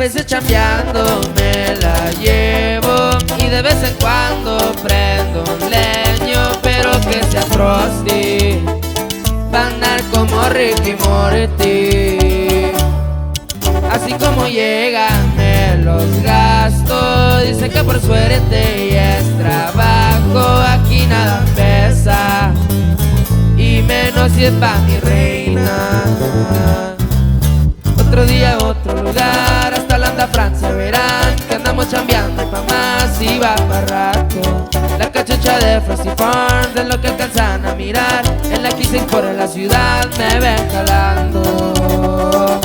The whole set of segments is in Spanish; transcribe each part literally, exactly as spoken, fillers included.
veces chambeando me la llevo y de vez en cuando prendo un leño, pero que sea Frosty, va a andar como Ricky Morty. Así como llegan me los gasto, dicen que por suerte ya es trabajo, aquí nada pesa y menos si es pa' mi reina. Otro día, otro lugar, hasta Holanda, Francia, verán que andamos chambeando y pa' más y va pa' rato. La cachucha de Frosty Farms es lo que alcanzan a mirar, en la quince por en la ciudad me ven jalando.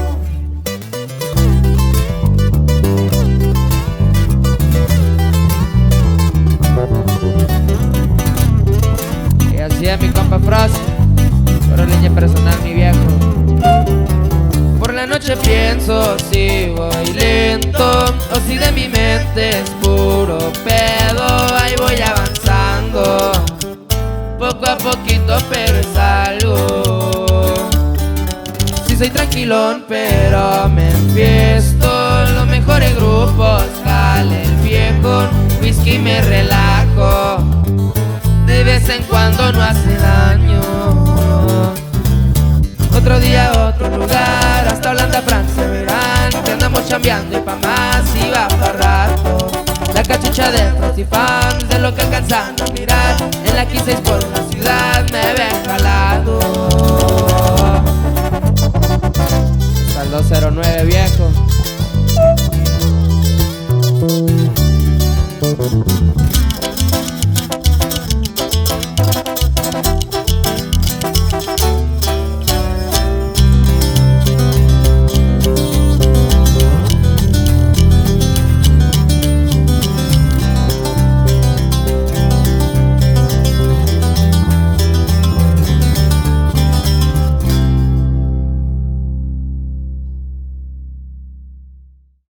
Y así es mi compa Frosty, pero leña personal mi viejo. Por la noche pienso si voy lento o si de mi mente es puro pedo. Ahí voy avanzando, poco a poquito, pero es algo. Si soy tranquilón pero me enfiesto, los mejores grupos jale el viejo, whisky me relajo, de vez en cuando no hace daño. Otro día, otro lugar, hasta Holanda, Francia, verán que andamos chambeando y pa' más y va pa' rato. La cachucha de Frosty Farms de lo que alcanzan a mirar, en la quince por la ciudad me ven jalado. Hasta el dos cero nueve viejo.